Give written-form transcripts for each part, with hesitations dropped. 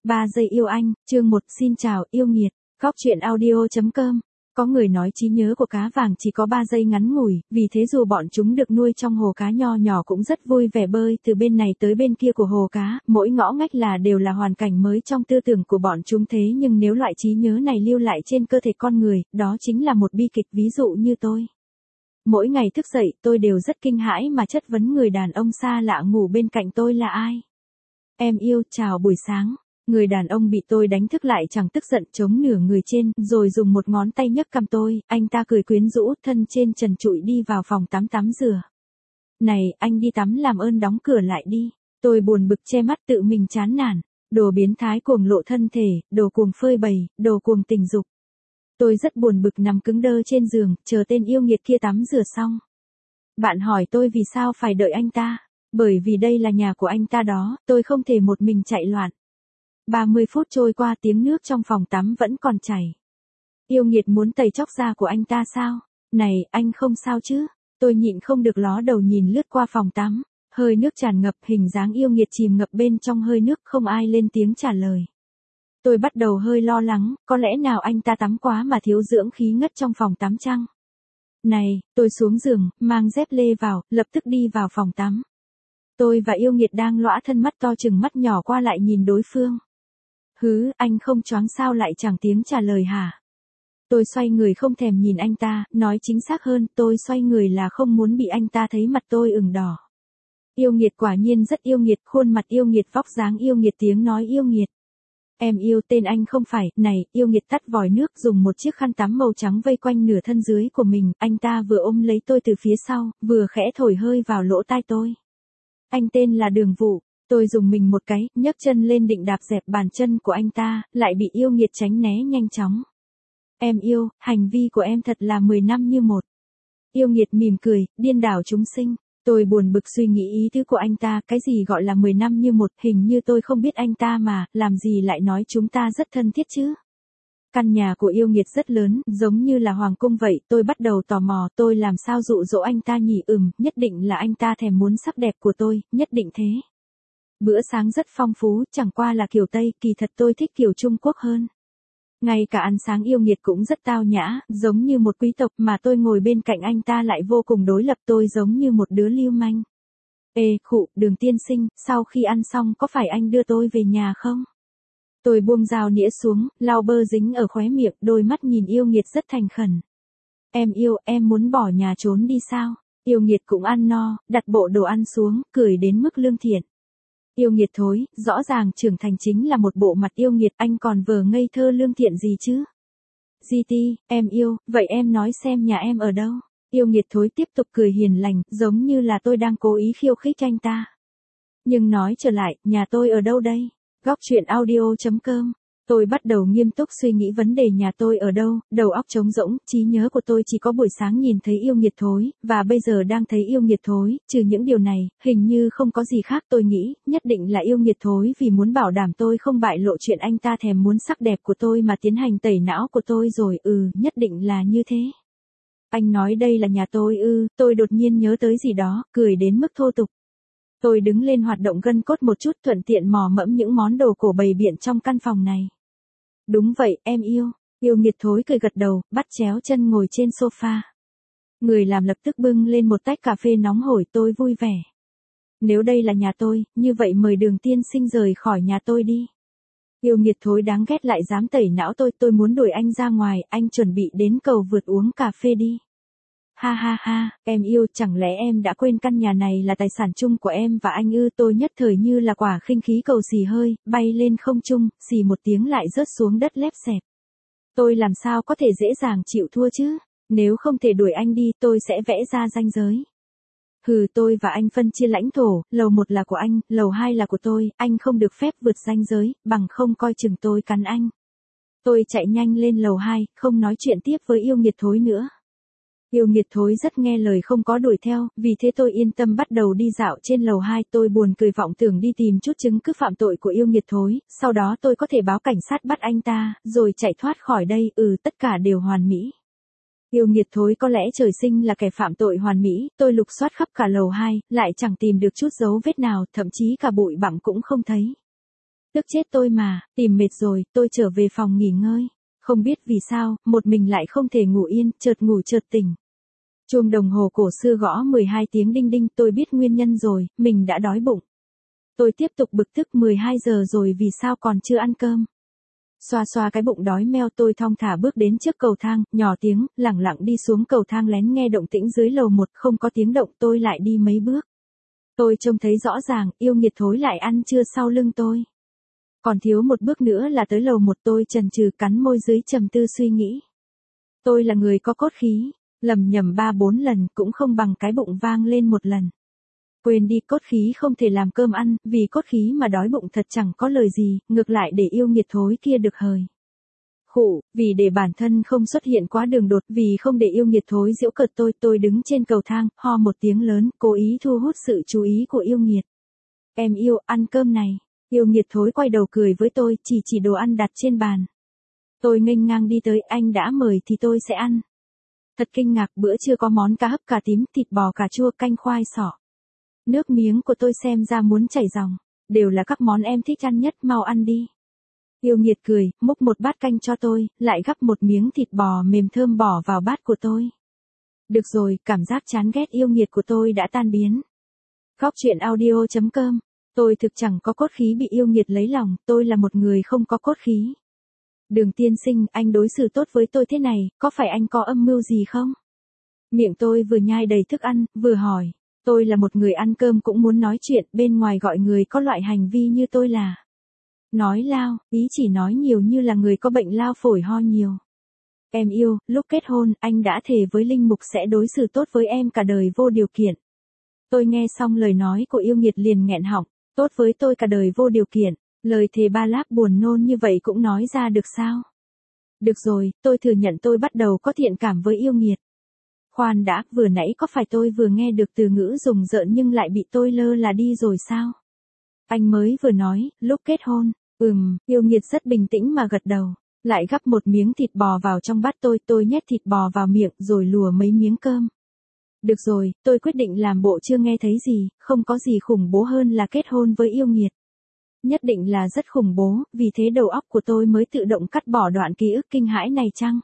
3 giây yêu anh, chương 1, xin chào, yêu nghiệt. Góc truyện audio.com. Có người nói trí nhớ của cá vàng chỉ có 3 giây ngắn ngủi, vì thế dù bọn chúng được nuôi trong hồ cá nho nhỏ cũng rất vui vẻ bơi từ bên này tới bên kia của hồ cá, mỗi ngõ ngách đều là hoàn cảnh mới trong tư tưởng của bọn chúng thế nhưng nếu loại trí nhớ này lưu lại trên cơ thể con người, đó chính là một bi kịch ví dụ như tôi. Mỗi ngày thức dậy tôi đều rất kinh hãi mà chất vấn người đàn ông xa lạ ngủ bên cạnh tôi là ai. Em yêu, chào buổi sáng. Người đàn ông bị tôi đánh thức lại chẳng tức giận chống nửa người trên, rồi dùng một ngón tay nhấc cằm tôi, anh ta cười quyến rũ thân trên trần trụi đi vào phòng tắm tắm rửa. Này, anh đi tắm làm ơn đóng cửa lại đi. Tôi buồn bực che mắt tự mình chán nản. Đồ biến thái cuồng lộ thân thể, đồ cuồng phơi bày, đồ cuồng tình dục. Tôi rất buồn bực nằm cứng đơ trên giường, chờ tên yêu nghiệt kia tắm rửa xong. Bạn hỏi tôi vì sao phải đợi anh ta? Bởi vì đây là nhà của anh ta đó, tôi không thể một mình chạy loạn. 30 phút trôi qua tiếng nước trong phòng tắm vẫn còn chảy. Yêu nghiệt muốn tẩy chóc da của anh ta sao? Này, anh không sao chứ? Tôi nhịn không được ló đầu nhìn lướt qua phòng tắm. Hơi nước tràn ngập, hình dáng yêu nghiệt chìm ngập bên trong hơi nước, không ai lên tiếng trả lời. Tôi bắt đầu hơi lo lắng, có lẽ nào anh ta tắm quá mà thiếu dưỡng khí ngất trong phòng tắm chăng? Này, tôi xuống giường, mang dép lê vào, lập tức đi vào phòng tắm. Tôi và yêu nghiệt đang lõa thân mắt to chừng mắt nhỏ qua lại nhìn đối phương. Hứ, anh không choáng sao lại chẳng tiếng trả lời hả? Tôi xoay người không thèm nhìn anh ta, nói chính xác hơn, tôi xoay người là không muốn bị anh ta thấy mặt tôi ửng đỏ. Yêu nghiệt quả nhiên rất yêu nghiệt, khuôn mặt yêu nghiệt, vóc dáng yêu nghiệt, tiếng nói yêu nghiệt. Em yêu, tên anh không phải, này, yêu nghiệt tắt vòi nước dùng một chiếc khăn tắm màu trắng vây quanh nửa thân dưới của mình, anh ta vừa ôm lấy tôi từ phía sau, vừa khẽ thổi hơi vào lỗ tai tôi. Anh tên là Đường Vũ. Tôi dùng mình một cái, nhấc chân lên định đạp dẹp bàn chân của anh ta, lại bị yêu nghiệt tránh né nhanh chóng. Em yêu, hành vi của em thật là 10 năm như một. Yêu nghiệt mỉm cười, điên đảo chúng sinh. Tôi buồn bực suy nghĩ ý tứ của anh ta, cái gì gọi là 10 năm như một, hình như tôi không biết anh ta mà, làm gì lại nói chúng ta rất thân thiết chứ. Căn nhà của yêu nghiệt rất lớn, giống như là hoàng cung vậy, tôi bắt đầu tò mò, tôi làm sao dụ dỗ anh ta nhỉ? Nhất định là anh ta thèm muốn sắc đẹp của tôi, nhất định thế. Bữa sáng rất phong phú, chẳng qua là kiểu Tây, kỳ thật tôi thích kiểu Trung Quốc hơn. Ngay cả ăn sáng yêu nghiệt cũng rất tao nhã, giống như một quý tộc mà tôi ngồi bên cạnh anh ta lại vô cùng đối lập, tôi giống như một đứa lưu manh. Ê, khụ, Đường tiên sinh, sau khi ăn xong có phải anh đưa tôi về nhà không? Tôi buông dao nĩa xuống, lau bơ dính ở khóe miệng, đôi mắt nhìn yêu nghiệt rất thành khẩn. Em yêu, em muốn bỏ nhà trốn đi sao? Yêu nghiệt cũng ăn no, đặt bộ đồ ăn xuống, cười đến mức lương thiện. Yêu nghiệt thối, rõ ràng trưởng thành chính là một bộ mặt yêu nghiệt, anh còn vờ ngây thơ lương thiện gì chứ? GT, em yêu, vậy em nói xem nhà em ở đâu? Yêu nghiệt thối tiếp tục cười hiền lành, giống như là tôi đang cố ý khiêu khích anh ta. Nhưng nói trở lại, nhà tôi ở đâu đây? Góc truyện audio.com. Tôi bắt đầu nghiêm túc suy nghĩ vấn đề nhà tôi ở đâu, đầu óc trống rỗng, trí nhớ của tôi chỉ có buổi sáng nhìn thấy yêu nghiệt thối, và bây giờ đang thấy yêu nghiệt thối, trừ những điều này, hình như không có gì khác. Tôi nghĩ, nhất định là yêu nghiệt thối vì muốn bảo đảm tôi không bại lộ chuyện anh ta thèm muốn sắc đẹp của tôi mà tiến hành tẩy não của tôi rồi, nhất định là như thế. Anh nói đây là nhà tôi tôi đột nhiên nhớ tới gì đó, cười đến mức thô tục. Tôi đứng lên hoạt động gân cốt một chút, thuận tiện mò mẫm những món đồ cổ bày biện trong căn phòng này. Đúng vậy, em yêu. Yêu nghiệt thối cười gật đầu, bắt chéo chân ngồi trên sofa. Người làm lập tức bưng lên một tách cà phê nóng hổi, tôi vui vẻ. Nếu đây là nhà tôi, như vậy mời Đường tiên sinh rời khỏi nhà tôi đi. Yêu nghiệt thối đáng ghét lại dám tẩy não tôi muốn đuổi anh ra ngoài, anh chuẩn bị đến cầu vượt uống cà phê đi. Ha ha ha, em yêu, chẳng lẽ em đã quên căn nhà này là tài sản chung của em và anh tôi nhất thời như là quả khinh khí cầu xì hơi, bay lên không trung, xì một tiếng lại rớt xuống đất lép xẹp. Tôi làm sao có thể dễ dàng chịu thua chứ? Nếu không thể đuổi anh đi, tôi sẽ vẽ ra ranh giới. Tôi và anh phân chia lãnh thổ, lầu 1 là của anh, lầu 2 là của tôi, anh không được phép vượt ranh giới, bằng không coi chừng tôi cắn anh. Tôi chạy nhanh lên lầu 2, không nói chuyện tiếp với yêu nghiệt thối nữa. Yêu nghiệt thối rất nghe lời không có đuổi theo, vì thế tôi yên tâm bắt đầu đi dạo trên lầu 2, tôi buồn cười vọng tưởng đi tìm chút chứng cứ phạm tội của yêu nghiệt thối, sau đó tôi có thể báo cảnh sát bắt anh ta, rồi chạy thoát khỏi đây, tất cả đều hoàn mỹ. Yêu nghiệt thối có lẽ trời sinh là kẻ phạm tội hoàn mỹ, tôi lục soát khắp cả lầu 2, lại chẳng tìm được chút dấu vết nào, thậm chí cả bụi bặm cũng không thấy. Tức chết tôi mà, tìm mệt rồi, tôi trở về phòng nghỉ ngơi. Không biết vì sao, một mình lại không thể ngủ yên, chợt ngủ chợt tỉnh. Chuông đồng hồ cổ xưa gõ 12 tiếng đinh đinh, tôi biết nguyên nhân rồi, mình đã đói bụng. Tôi tiếp tục bực tức 12 giờ rồi vì sao còn chưa ăn cơm. Xoa xoa cái bụng đói meo tôi thong thả bước đến trước cầu thang, nhỏ tiếng, lẳng lặng đi xuống cầu thang lén nghe động tĩnh dưới lầu 1, không có tiếng động tôi lại đi mấy bước. Tôi trông thấy rõ ràng, yêu nghiệt thối lại ăn trưa sau lưng tôi. Còn thiếu một bước nữa là tới lầu 1 tôi chần chừ cắn môi dưới trầm tư suy nghĩ. Tôi là người có cốt khí, lầm nhầm 3-4 lần cũng không bằng cái bụng vang lên một lần. Quên đi cốt khí không thể làm cơm ăn, vì cốt khí mà đói bụng thật chẳng có lời gì, ngược lại để yêu nghiệt thối kia được hời. Khụ, vì để bản thân không xuất hiện quá đường đột, vì không để yêu nghiệt thối giễu cợt tôi đứng trên cầu thang, ho một tiếng lớn, cố ý thu hút sự chú ý của yêu nghiệt. Em yêu, ăn cơm này. Yêu nghiệt thối quay đầu cười với tôi, chỉ đồ ăn đặt trên bàn. Tôi nghênh ngang đi tới, anh đã mời thì tôi sẽ ăn. Thật kinh ngạc, bữa trưa có món cá hấp cà tím, thịt bò cà chua, canh khoai sọ. Nước miếng của tôi xem ra muốn chảy ròng, đều là các món em thích ăn nhất, mau ăn đi. Yêu nghiệt cười, múc một bát canh cho tôi, lại gắp một miếng thịt bò mềm thơm bỏ vào bát của tôi. Được rồi, cảm giác chán ghét yêu nghiệt của tôi đã tan biến. Góc truyện audio.com. Tôi thực chẳng có cốt khí bị yêu nghiệt lấy lòng, tôi là một người không có cốt khí. Đường tiên sinh, anh đối xử tốt với tôi thế này, có phải anh có âm mưu gì không? Miệng tôi vừa nhai đầy thức ăn, vừa hỏi. Tôi là một người ăn cơm cũng muốn nói chuyện, bên ngoài gọi người có loại hành vi như tôi là nói lao, ý chỉ nói nhiều như là người có bệnh lao phổi ho nhiều. Em yêu, lúc kết hôn, anh đã thề với Linh Mục sẽ đối xử tốt với em cả đời vô điều kiện. Tôi nghe xong lời nói của yêu nghiệt liền nghẹn họng, tốt với tôi cả đời vô điều kiện, lời thề ba láp buồn nôn như vậy cũng nói ra được sao? Được rồi, tôi thừa nhận tôi bắt đầu có thiện cảm với yêu nghiệt. Khoan đã, vừa nãy có phải tôi vừa nghe được từ ngữ rùng rợn nhưng lại bị tôi lơ là đi rồi sao? Anh mới vừa nói, lúc kết hôn, yêu nghiệt rất bình tĩnh mà gật đầu, lại gắp một miếng thịt bò vào trong bát tôi nhét thịt bò vào miệng rồi lùa mấy miếng cơm. Được rồi, tôi quyết định làm bộ chưa nghe thấy gì, không có gì khủng bố hơn là kết hôn với yêu nghiệt. Nhất định là rất khủng bố, vì thế đầu óc của tôi mới tự động cắt bỏ đoạn ký ức kinh hãi này chăng?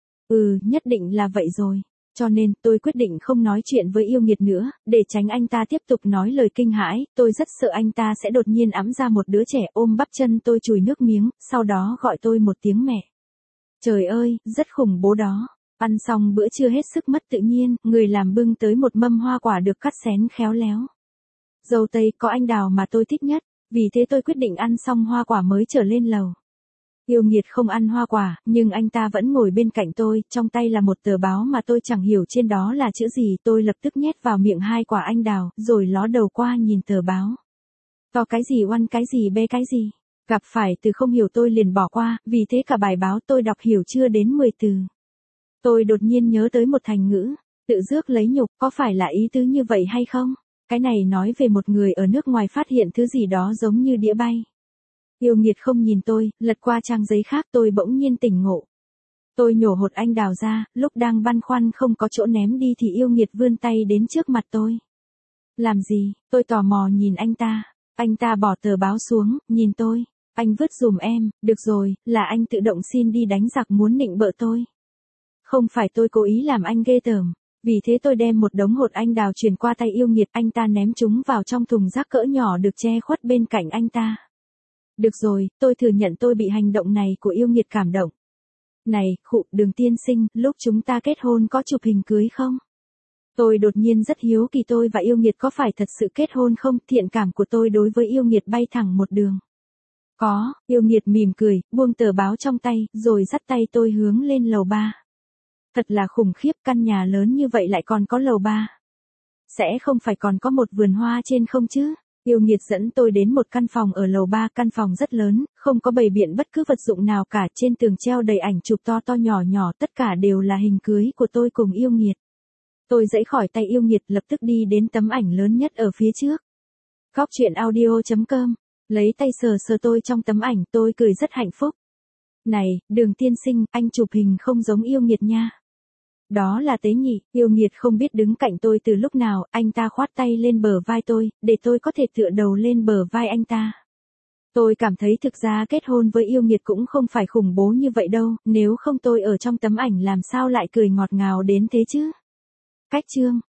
Nhất định là vậy rồi. Cho nên, tôi quyết định không nói chuyện với yêu nghiệt nữa, để tránh anh ta tiếp tục nói lời kinh hãi, tôi rất sợ anh ta sẽ đột nhiên ẵm ra một đứa trẻ ôm bắp chân tôi chùi nước miếng, sau đó gọi tôi một tiếng mẹ. Trời ơi, rất khủng bố đó. Ăn xong bữa trưa hết sức mất tự nhiên, người làm bưng tới một mâm hoa quả được cắt xén khéo léo. Dâu tây có anh đào mà tôi thích nhất, vì thế tôi quyết định ăn xong hoa quả mới trở lên lầu. Yêu nghiệt không ăn hoa quả, nhưng anh ta vẫn ngồi bên cạnh tôi, trong tay là một tờ báo mà tôi chẳng hiểu trên đó là chữ gì, tôi lập tức nhét vào miệng 2 quả anh đào, rồi ló đầu qua nhìn tờ báo. To cái gì oăn cái gì bê cái gì, gặp phải từ không hiểu tôi liền bỏ qua, vì thế cả bài báo tôi đọc hiểu chưa đến 10 từ. Tôi đột nhiên nhớ tới một thành ngữ, tự rước lấy nhục, có phải là ý tứ như vậy hay không? Cái này nói về một người ở nước ngoài phát hiện thứ gì đó giống như đĩa bay. Yêu nghiệt không nhìn tôi, lật qua trang giấy khác tôi bỗng nhiên tỉnh ngộ. Tôi nhổ hột anh đào ra, lúc đang băn khoăn không có chỗ ném đi thì yêu nghiệt vươn tay đến trước mặt tôi. Làm gì? Tôi tò mò nhìn anh ta bỏ tờ báo xuống, nhìn tôi. Anh vứt giùm em, được rồi, là anh tự động xin đi đánh giặc muốn nịnh bợ tôi. Không phải tôi cố ý làm anh ghê tởm. Vì thế tôi đem một đống hột anh đào truyền qua tay yêu nghiệt, anh ta ném chúng vào trong thùng rác cỡ nhỏ được che khuất bên cạnh anh ta. Được rồi, tôi thừa nhận tôi bị hành động này của yêu nghiệt cảm động. Này, Đường tiên sinh, lúc chúng ta kết hôn có chụp hình cưới không? Tôi đột nhiên rất hiếu kỳ tôi và yêu nghiệt có phải thật sự kết hôn không, thiện cảm của tôi đối với yêu nghiệt bay thẳng một đường. Có, yêu nghiệt mỉm cười, buông tờ báo trong tay, rồi dắt tay tôi hướng lên lầu 3. Thật là khủng khiếp, căn nhà lớn như vậy lại còn có lầu 3. Sẽ không phải còn có một vườn hoa trên không chứ? Yêu nghiệt dẫn tôi đến một căn phòng ở lầu 3, căn phòng rất lớn, không có bày biện bất cứ vật dụng nào cả, trên tường treo đầy ảnh chụp to to nhỏ nhỏ, tất cả đều là hình cưới của tôi cùng yêu nghiệt. Tôi giãy khỏi tay yêu nghiệt lập tức đi đến tấm ảnh lớn nhất ở phía trước. Góc truyện audio.com, lấy tay sờ sờ tôi trong tấm ảnh, tôi cười rất hạnh phúc. Này, Đường tiên sinh, anh chụp hình không giống yêu nghiệt nha. Đó là Tế Nhị, yêu nghiệt không biết đứng cạnh tôi từ lúc nào, anh ta khoát tay lên bờ vai tôi, để tôi có thể tựa đầu lên bờ vai anh ta. Tôi cảm thấy thực ra kết hôn với yêu nghiệt cũng không phải khủng bố như vậy đâu, nếu không tôi ở trong tấm ảnh làm sao lại cười ngọt ngào đến thế chứ. Cách chương